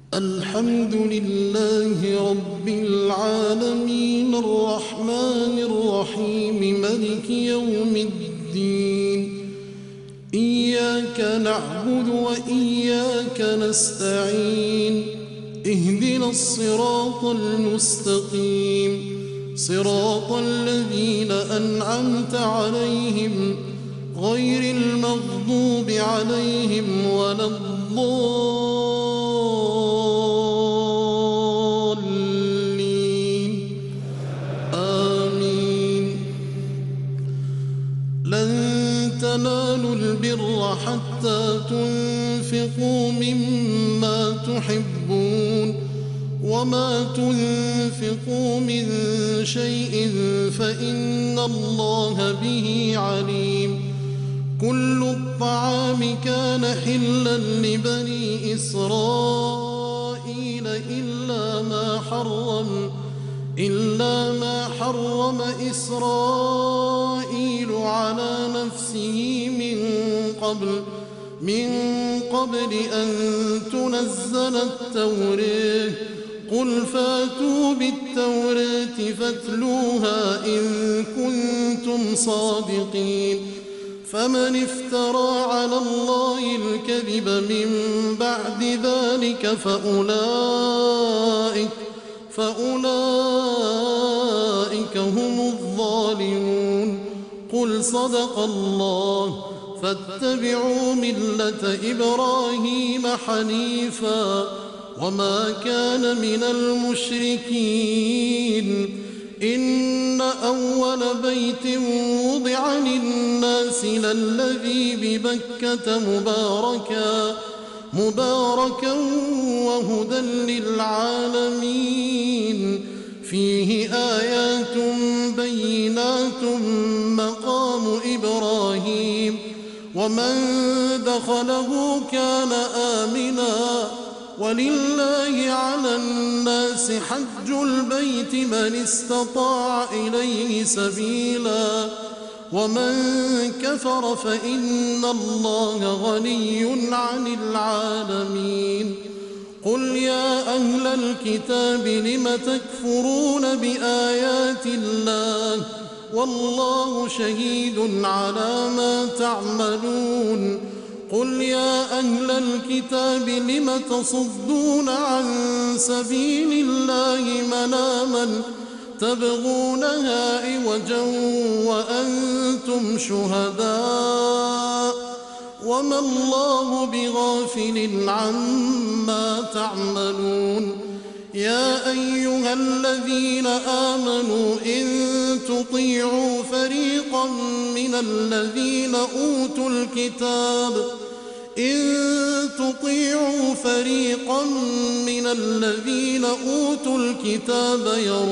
الحمد لله رب العالمين الرحمن الرحيم مالك يوم الدين. إياك نعبد وإياك نستعين. اهدنا الصراط المستقيم، صراط الذين أنعمت عليهم غير المغضوب عليهم ولا الضالين. آمين. لن تنالوا البر حتى تنفقوا مما تحبون، وما تنفقوا من شيء فإن الله به عليم. كل الطعام كان حلا لبني إسرائيل إلا ما حرم إسرائيل على نفسه من قبل أن تنزل التوراة. قل فاتوا بالتوراة فاتلوها إن كنتم صادقين. فمن افترى على الله الكذب من بعد ذلك فأولئك هم الظالمون. قل صدق الله. فاتبعوا ملة إبراهيم حنيفا وما كان من المشركين. إن أول بيت وضع للناس للذي ببكة مباركا وهدى للعالمين. فيه آيات بينات مقام إبراهيم، ومن دخله كان آمنا. ولله على الناس حج البيت من استطاع إليه سبيلا، ومن كفر فإن الله غني عن العالمين. قل يا أهل الكتاب لم تكفرون بآيات الله والله شهيد على ما تعملون. قل يا أهل الكتاب لم تصدون عن سبيل الله من آمن تبغونها عوجا وأنتم شهداء وما الله بغافل عما تعملون. يا أيها الذين آمنوا إن تطيعوا فريقا من الذين أوتوا الكتاب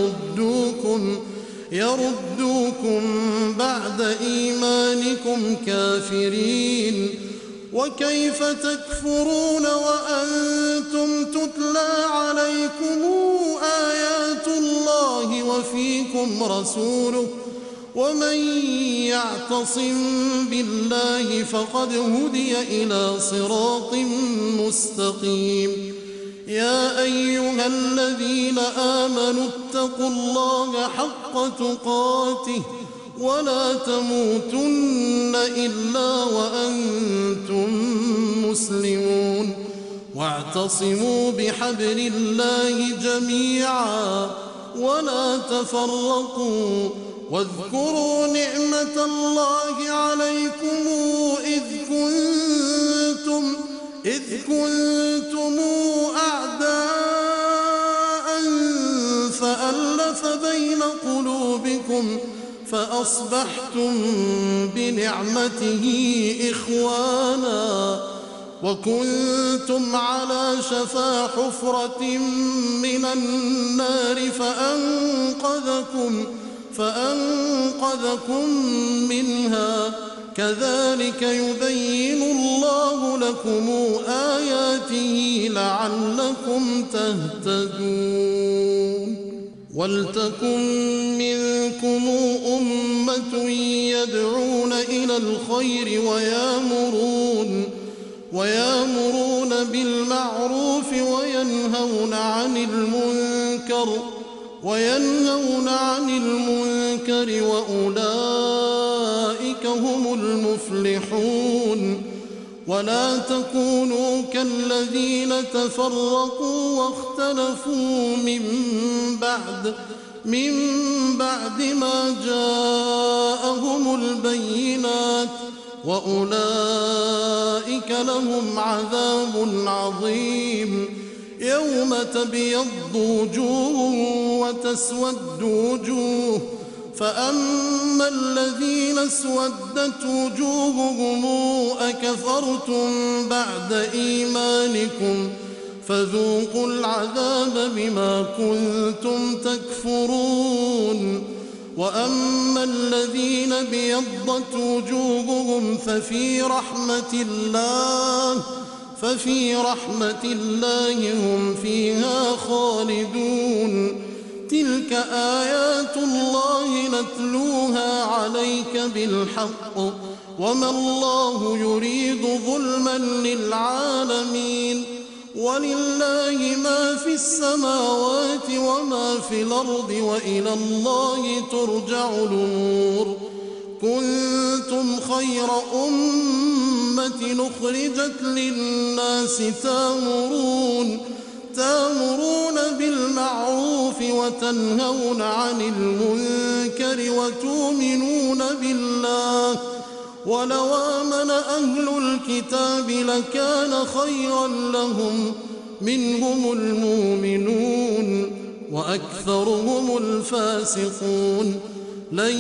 يردوكم بعد إيمانكم كافرين. وكيف تكفرون وأنتم تتلى عليكم آيات الله وفيكم رسوله؟ ومن يعتصم بالله فقد هدي إلى صراط مستقيم. يا أيها الذين آمنوا اتقوا الله حق تقاته ولا تموتن إلا وأنتم مسلمون. واعتصموا بحبل الله جميعا ولا تفرقوا. واذكروا نعمة الله عليكم إذ كنتم أعداء فألف بين قلوبكم فأصبحتم بنعمته إخوانا، وكنتم على شفا حفرة من النار فأنقذكم منها. كذلك يبين الله لكم آياته لعلكم تهتدون. ولتكن منكم أمة يدعون إلى الخير ويأمرون بالمعروف وينهون عن المنكر وأولئك هم المفلحون. ولا تكونوا كالذين تفرقوا واختلفوا من بعد ما جاءهم البينات وأولئك لهم عذاب عظيم. يوم تبيض وجوه وتسود وجوه، فأما الذين اسودت وجوههم أكفرتم بعد إيمانكم فذوقوا العذاب بما كنتم تكفرون. وأما الذين ابيضت وجوههم ففي رحمة الله هم فيها خالدون. تلك آيات الله نتلوها عليك بالحق وما الله يريد ظلما للعالمين. ولله ما في السماوات وما في الأرض وإلى الله ترجع الأمور. كنتم خير أمة أخرجت للناس تأمرون بالمعروف وتنهون عن المنكر وتؤمنون بالله. ولو آمن أهل الكتاب لكان خيرا لهم منهم المؤمنون وأكثرهم الفاسقون. لن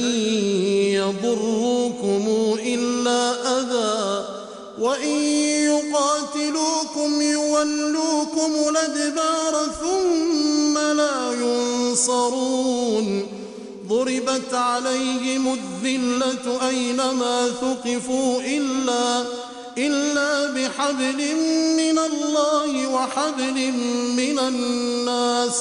يضروكم إلا أذى وإن يقاتلوكم يولوكم الأدبار ثم لا ينصرون. ضربت عليهم الذلة أينما ثقفوا إلا بحبل من الله وحبل من الناس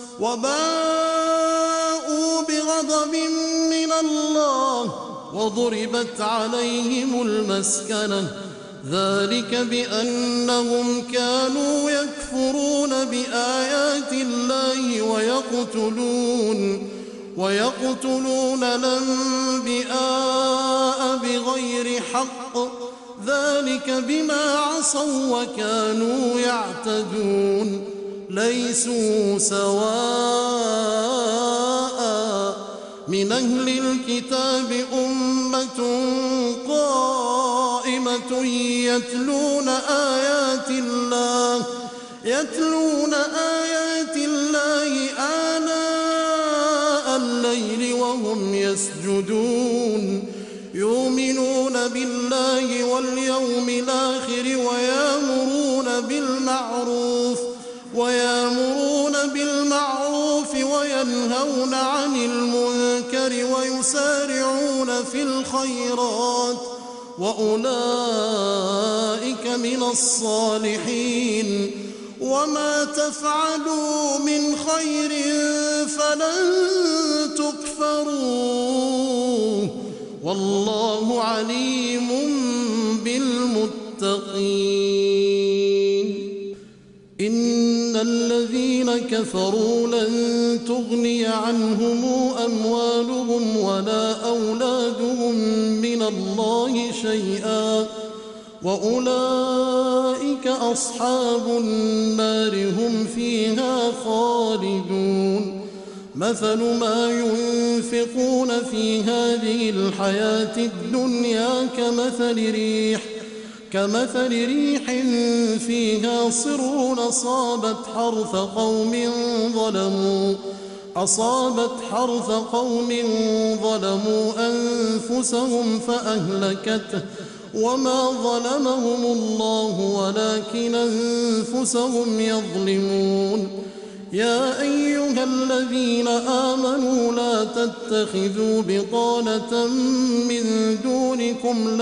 وباءوا بغضب من الله وضربت عليهم المسكنة. ذلك بأنهم كانوا يكفرون بآيات الله ويقتلون الأنبياء بغير حق. ذلك بما عصوا وكانوا يعتدون. ليسوا سواء من أهل الكتاب أمة قائمة يتلون آيات الله آناء الليل وهم يسجدون. يؤمنون بالله واليوم الآخر ويأمرون بالمعروف وينهون عن المنكر ويسارعون في الخيرات وأولئك من الصالحين. وما تفعلوا من خير فلن تكفروه والله عليم بالمتقين. إن الذين كفروا لن تغني عنهم أموالهم ولا أولادهم من الله شيئا وأولئك أصحاب النار هم فيها خالدون. مثل ما ينفقون في هذه الحياة الدنيا كمثل ريح فيها صر أصابت حرث قوم ظلموا أنفسهم فأهلكته وما ظلمهم الله ولكن أنفسهم يظلمون. يا أيها الذين آمنوا لا تتخذوا بطانة من دونكم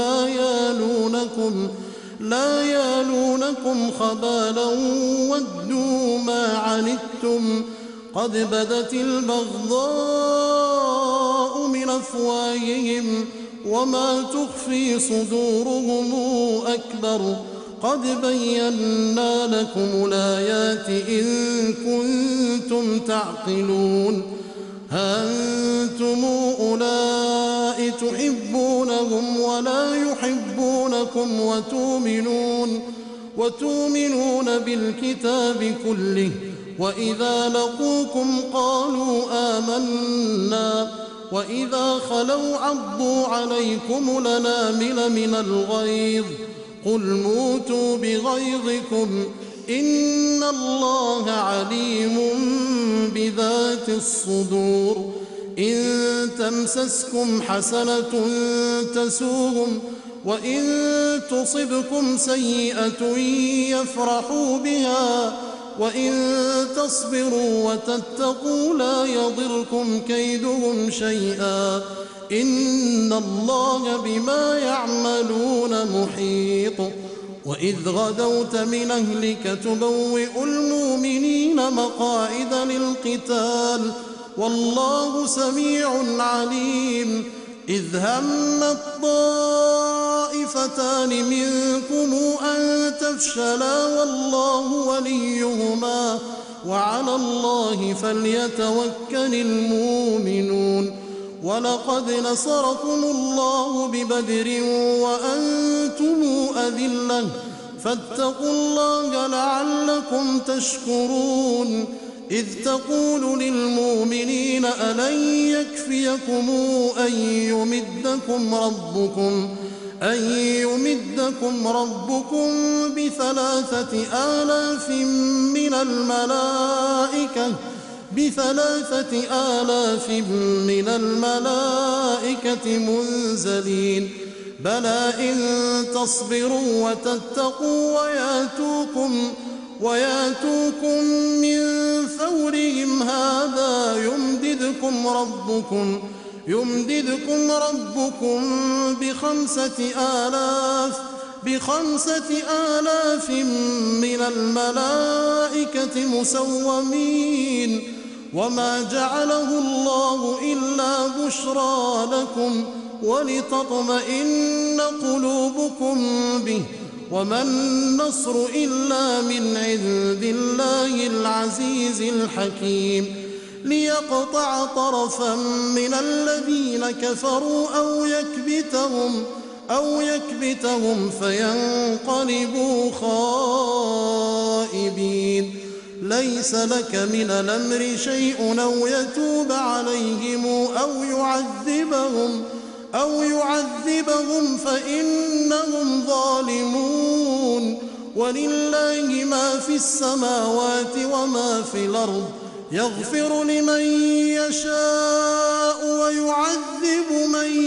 لا يالونكم خبالا ودوا ما عنتم قد بدت البغضاء من أفواههم وما تخفي صدورهم أكبر قد بينا لكم الآيات إن كنتم تعقلون ها أنتم أولئك تحبونهم ولا يحبونكم وتؤمنون بالكتاب كله وإذا لقوكم قالوا آمنا وإذا خلوا عضوا عليكم الأنامل من الغيظ قل موتوا بغيظكم إن الله عليم بذات الصدور إن تمسسكم حسنة تسوهم وإن تصبكم سيئة يفرحوا بها وإن تصبروا وتتقوا لا يضركم كيدهم شيئا إن الله بما يعملون محيط وإذ غدوت من أهلك تبوئ المؤمنين مقاعد للقتال والله سميع عليم إذ همت طائفتان منكم أن تفشلا والله وليهما وعلى الله فليتوكل المؤمنون ولقد نصركم الله ببدر وأنتم أذلة فاتقوا الله لعلكم تشكرون إذ تقول للمؤمنين ألن يكفيكم أن يمدكم ربكم ب3,000 من الملائكة منزلين بلى إن تصبروا وتتقوا وياتوكم من فورهم هذا يمددكم ربكم ب5,000 من الملائكة مسومين وما جعله الله إلا بشرى لكم ولتطمئن قلوبكم به وما النصر إلا من عند الله العزيز الحكيم ليقطع طرفا من الذين كفروا أو يكبتهم فينقلبوا خائبين ليس لك من الأمر شيء أو يتوب عليهم أو يعذبهم فإنهم ظالمون ولله ما في السماوات وما في الأرض يغفر لمن يشاء ويعذب من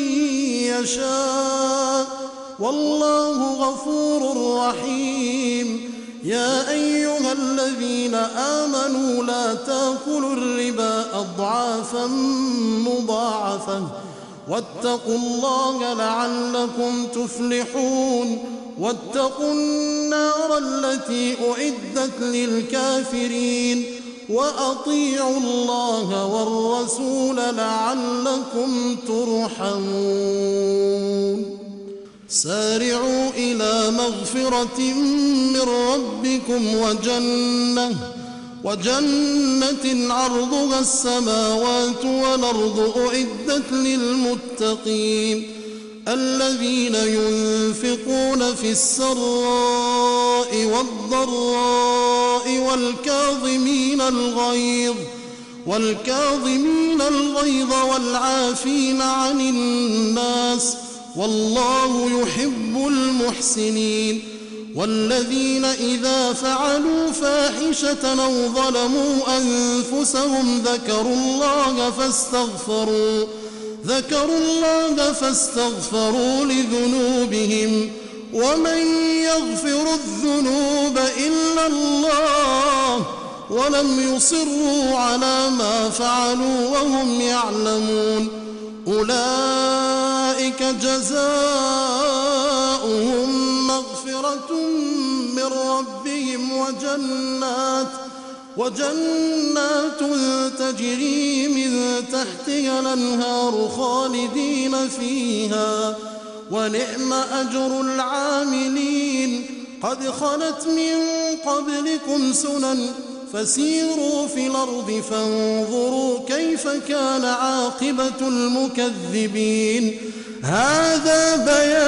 يشاء والله غفور رحيم يا أيها الذين آمنوا لا تأكلوا الربا أضعافا مضاعفة واتقوا الله لعلكم تفلحون واتقوا النار التي أعدت للكافرين وأطيعوا الله والرسول لعلكم ترحمون سارعوا إلى مغفرة من ربكم وجنة عرضها السماوات والأرض أعدت للمتقين الذين ينفقون في السراء والضراء والكاظمين الغيظ والعافين عن الناس والله يحب المحسنين والذين إذا فعلوا فاحشة أو ظلموا أنفسهم ذكروا الله فاستغفروا لذنوبهم ومن يغفر الذنوب إلا الله ولم يصروا على ما فعلوا وهم يعلمون أولئك جزاؤهم مغفرة من ربهم وجنات تجري من تحتها الأنهار خالدين فيها ونعم أجر العاملين قد خلت من قبلكم سنن فسيروا في الأرض فانظروا كيف كان عاقبة المكذبين. هذا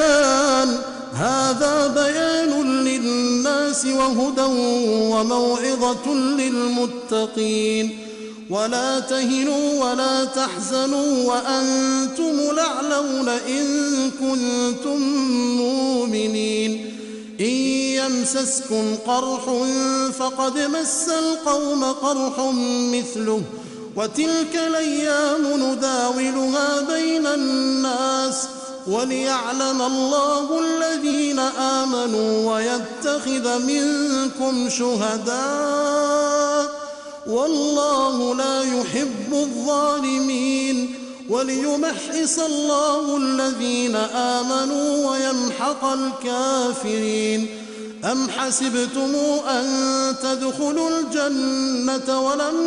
بيان للناس وهدى وموعظة للمتقين. ولا تهنوا ولا تحزنوا وأنتم الأعلون إن كنتم مؤمنين. إن يمسسكم قرح فقد مس القوم قرح مثله وتلك الأيام نداولها بين الناس وليعلم الله الذين آمنوا ويتخذ منكم شهداء والله لا يحب الظالمين وليمحص الله الذين آمنوا ويمحق الكافرين. أم حسبتم أن تدخلوا الجنة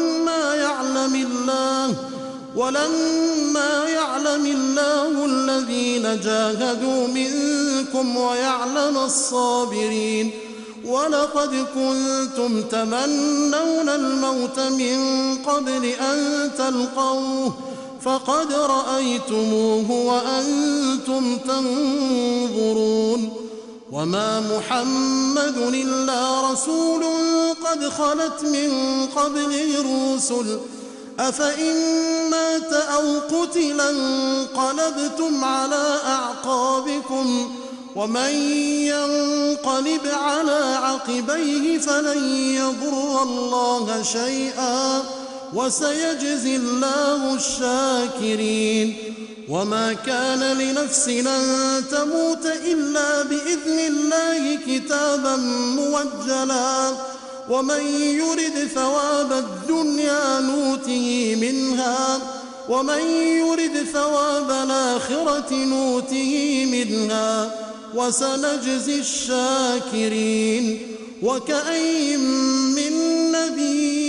ولما يعلم الله الذين جاهدوا منكم ويعلم الصابرين. ولقد كنتم تمنون الموت من قبل أن تلقوه فقد رأيتموه وأنتم تنظرون. وما محمد إلا رسول قد خلت من قبله الرسل أفإن مات أو قتلا انقلبتم على أعقابكم ومن ينقلب على عقبيه فلن يضر الله شيئا وسيجزي الله الشاكرين. وما كان لنفس أن تموت إلا بإذن الله كتابا موجلا ومن يرد ثواب الدنيا نوته منها ومن يرد ثواب الآخرة نوته منها وسنجزي الشاكرين. وكأين من نبي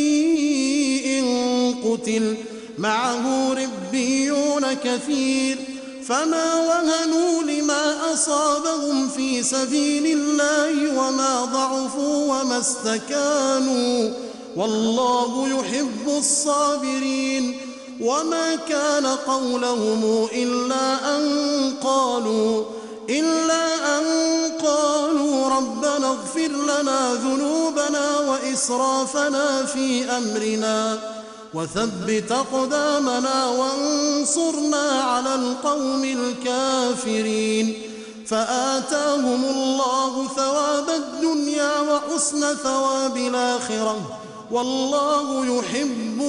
قتل معه ربيون كثير فما وهنوا لما أصابهم في سبيل الله وما ضعفوا وما استكانوا والله يحب الصابرين. وما كان قولهم إلا أن قالوا ربنا اغفر لنا ذنوبنا وإسرافنا في أمرنا وثبت أقدامنا وانصرنا على القوم الكافرين. فآتاهم الله ثواب الدنيا وحسن ثواب الآخرة والله يحب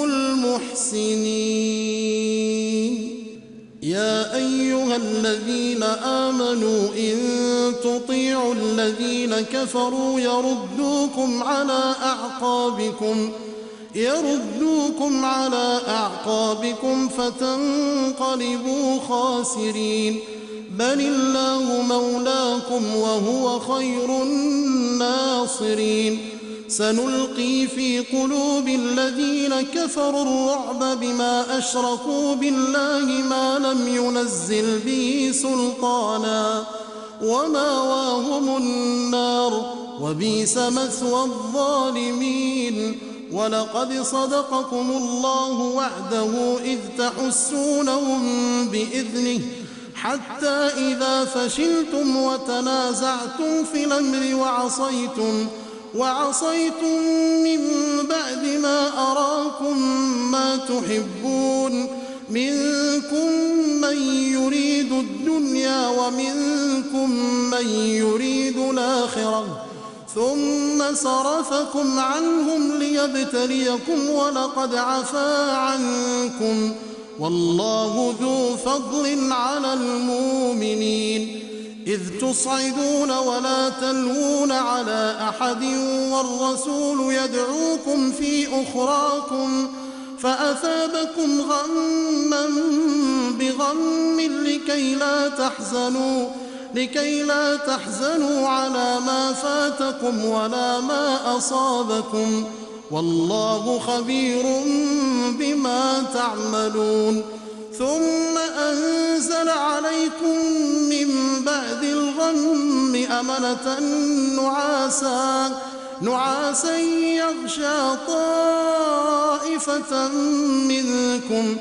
المحسنين. يا أيها الذين آمنوا إن تطيعوا الذين كفروا يردوكم على أعقابكم فتنقلبوا خاسرين. بل الله مولاكم وهو خير الناصرين. سنلقي في قلوب الذين كفروا الرعب بما أشركوا بالله ما لم ينزل به سلطانا ومأواهم النار وبئس مثوى الظالمين. ولقد صدقكم الله وعده إذ تحسونهم بإذنه حتى إذا فشلتم وتنازعتم في الأمر وعصيتم من بعد ما أراكم ما تحبون منكم من يريد الدنيا ومنكم من يريد الآخرة ثم صرفكم عنهم ليبتليكم ولقد عفا عنكم والله ذو فضل على المؤمنين. إذ تصعدون ولا تلوون على أحد والرسول يدعوكم في أخراكم فأثابكم غما بغم لكي لا تحزنوا على ما فاتكم ولا ما أصابكم والله خبير بما تعملون. ثم أنزل عليكم من بعد الغم أمنة نعاسا يغشى طائفة منكم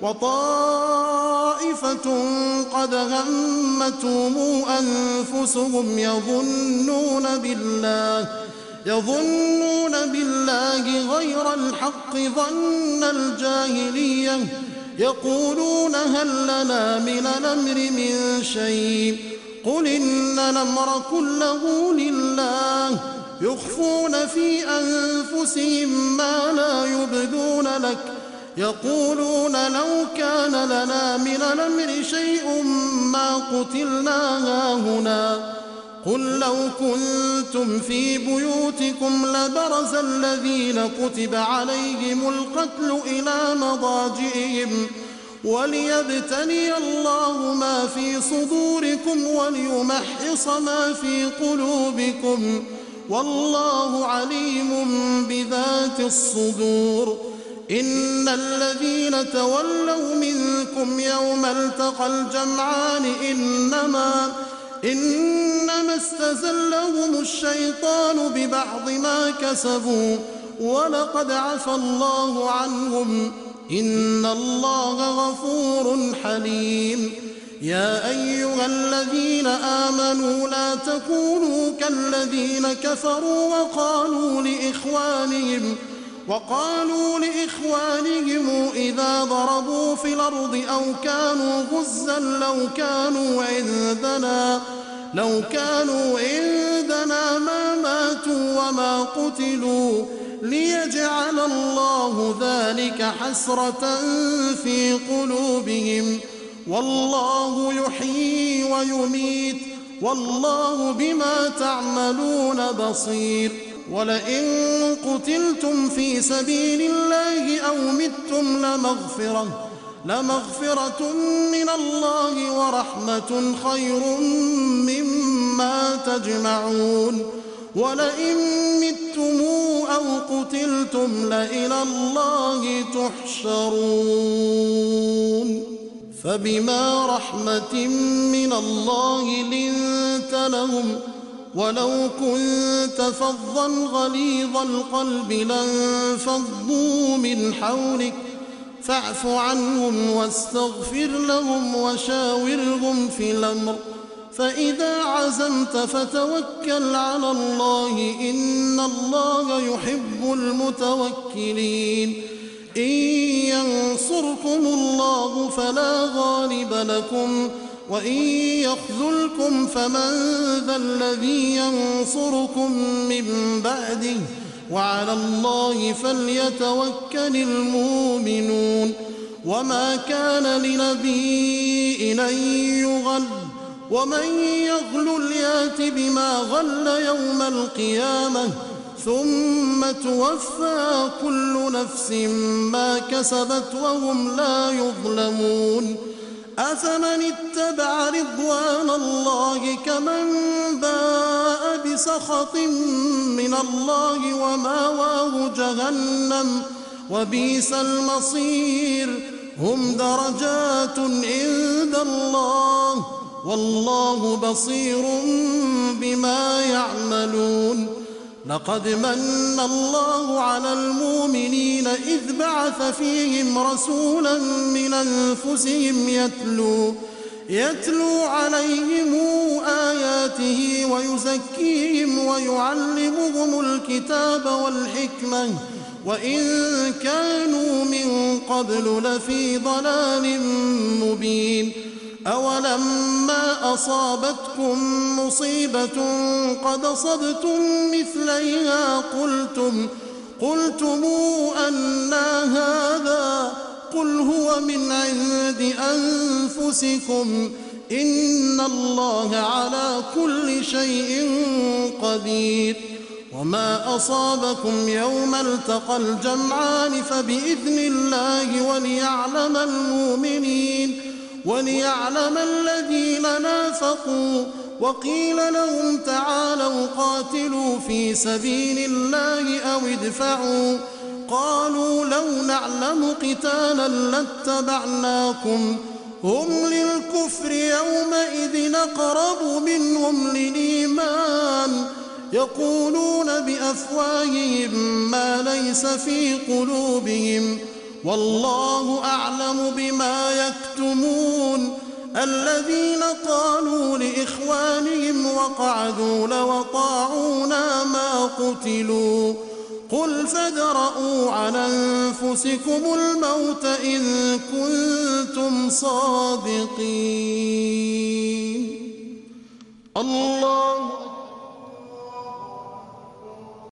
وطائفة قد همتهم أنفسهم يظنون بالله غير الحق ظن الجاهلية يقولون هل لنا من الأمر من شيء قل إن الأمر كله لله يخفون في أنفسهم ما لا يبدون لك يقولون لو كان لنا من الأمر شيء ما قتلنا هاهنا قل لو كنتم في بيوتكم لبرز الذين كتب عليهم القتل إلى مضاجعهم وليبتلي الله ما في صدوركم وليمحص ما في قلوبكم والله عليم بذات الصدور إن الذين تولوا منكم يوم التقى الجمعان إنما استزلهم الشيطان ببعض ما كسبوا ولقد عفى الله عنهم إن الله غفور حليم يا أيها الذين آمنوا لا تكونوا كالذين كفروا وقالوا لإخوانهم إذا ضربوا في الأرض أو كانوا غزا لو كانوا عندنا ما ماتوا وما قتلوا ليجعل الله ذلك حسرة في قلوبهم والله يحيي ويميت والله بما تعملون بصير ولئن قتلتم في سبيل الله أو متم لمغفرة من الله ورحمة خير مما تجمعون ولئن متم أو قتلتم لإلى الله تحشرون فبما رحمة من الله لنت لهم ولو كنت فظا غليظ القلب لانفضوا من حولك فاعف عنهم واستغفر لهم وشاورهم في الأمر فإذا عزمت فتوكل على الله إن الله يحب المتوكلين إن ينصركم الله فلا غالب لكم وإن يخذلكم فمن ذا الذي ينصركم من بعده وعلى الله فليتوكل المؤمنون وما كان لنبي أن يغل ومن يغل يات بما غل يوم القيامة ثم توفى كل نفس ما كسبت وهم لا يظلمون أفمن اتبع رضوان الله كمن باء بسخط من الله وماواه جهنم وبئس المصير هم درجات عند الله والله بصير بما يعملون لقد من الله على المؤمنين إذ بعث فيهم رسولا من أنفسهم يتلو عليهم آياته ويزكيهم ويعلمهم الكتاب والحكمة وإن كانوا من قبل لفي ضلال مبين أولما أصابتكم مصيبة قد أصبتم مثليها قلتم أنى هذا قل هو من عند أنفسكم إن الله على كل شيء قدير وما أصابكم يوم التقى الجمعان فبإذن الله وليعلم الذين نافقوا وقيل لهم تعالوا قاتلوا في سبيل الله أو ادفعوا قالوا لو نعلم قتالا لاتبعناكم هم للكفر يومئذ أقرب منهم للإيمان يقولون بأفواههم ما ليس في قلوبهم والله أعلم بما يكتمون الذين قالوا لإخوانهم وقعدوا لو أطاعونا ما قتلوا قل فادرءوا عن أنفسكم الموت إن كنتم صادقين الله